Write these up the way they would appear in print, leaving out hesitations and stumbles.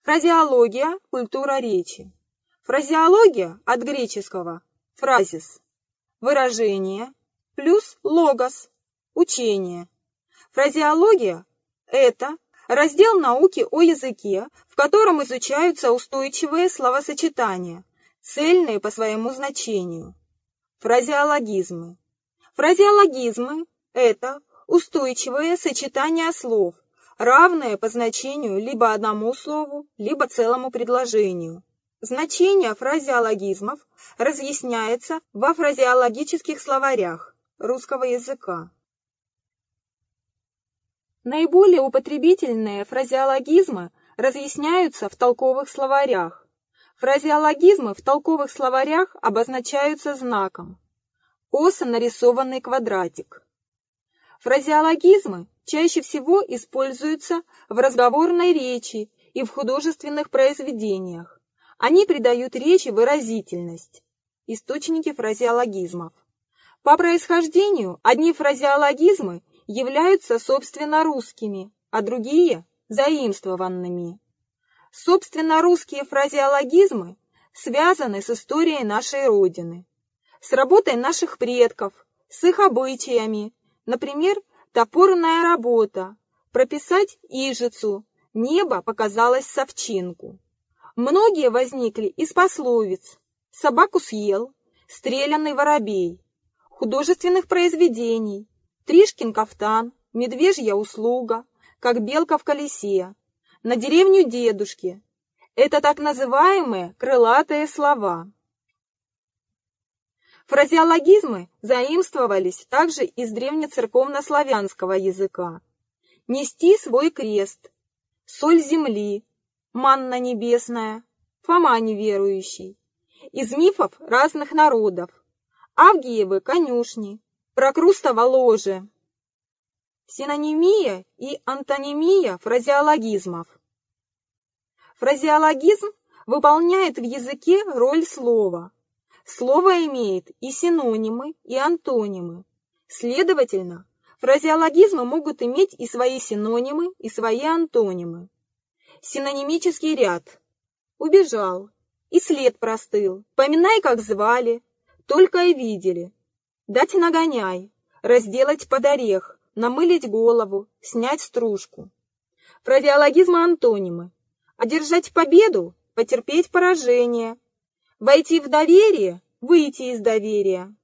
Фразеология – культура речи. Фразеология от греческого «фразис» – выражение, плюс «логос» – учение. Фразеология – это раздел науки о языке, в котором изучаются устойчивые словосочетания, цельные по своему значению. Фразеологизмы. Фразеологизмы – это устойчивые сочетания слов, равные по значению либо одному слову, либо целому предложению. Значение фразеологизмов разъясняется во фразеологических словарях русского языка. Наиболее употребительные фразеологизмы разъясняются в толковых словарях. Фразеологизмы в толковых словарях обозначаются знаком косо нарисованный квадратик. Фразеологизмы чаще всего используются в разговорной речи и в художественных произведениях. Они придают речи выразительность. Источники фразеологизмов. По происхождению одни фразеологизмы являются собственно русскими, а другие – заимствованными. Собственно русские фразеологизмы связаны с историей нашей Родины, с работой наших предков, с их обычаями, например, топорная работа, прописать ижицу, небо показалось совчинку. Многие возникли из пословиц «собаку съел», «стрелянный воробей», художественных произведений «Тришкин кафтан», «Медвежья услуга», «Как белка в колесе», «На деревню дедушки». Это так называемые крылатые слова. Фразеологизмы заимствовались также из древнецерковнославянского языка. «Нести свой крест», «соль земли», «манна небесная», «Фома неверующий», из мифов разных народов, «Авгиевы конюшни», «Прокрустово ложе». Синонимия и антонимия фразеологизмов. Фразеологизм выполняет в языке роль слова. Слово имеет и синонимы, и антонимы. Следовательно, фразеологизмы могут иметь и свои синонимы, и свои антонимы. Синонимический ряд. Убежал, и след простыл, поминай, как звали, только и видели. Дать нагоняй, разделать под орех, намылить голову, снять стружку. Фразеологизмы-антонимы. Одержать победу, потерпеть поражение. Войти в доверие, выйти из доверия.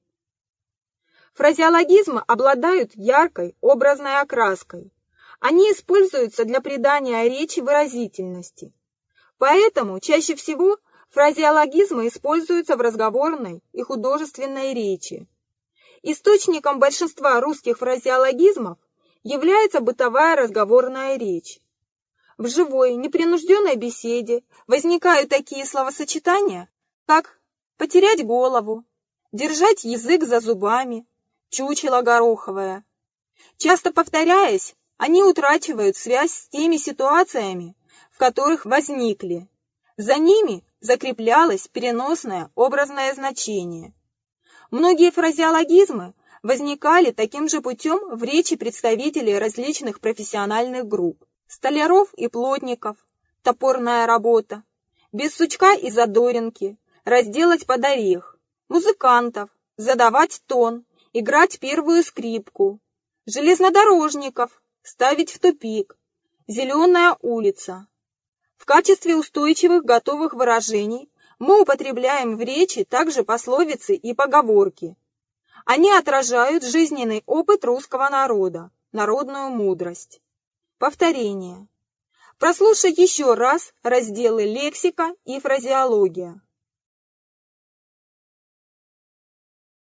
Фразеологизмы обладают яркой образной окраской. Они используются для придания речи выразительности. Поэтому чаще всего фразеологизмы используются в разговорной и художественной речи. Источником большинства русских фразеологизмов является бытовая разговорная речь. В живой, непринужденной беседе возникают такие словосочетания, как «потерять голову», «держать язык за зубами», «чучело гороховое». Часто повторяясь, они утрачивают связь с теми ситуациями, в которых возникли. За ними закреплялось переносное образное значение. Многие фразеологизмы возникали таким же путем в речи представителей различных профессиональных групп. Столяров и плотников, топорная работа, без сучка и задоринки, разделать под орех, музыкантов, задавать тон, играть первую скрипку, железнодорожников, ставить в тупик, зеленая улица. В качестве устойчивых готовых выражений мы употребляем в речи также пословицы и поговорки. Они отражают жизненный опыт русского народа, народную мудрость. Повторение. Прослушай еще раз разделы лексика и фразеология.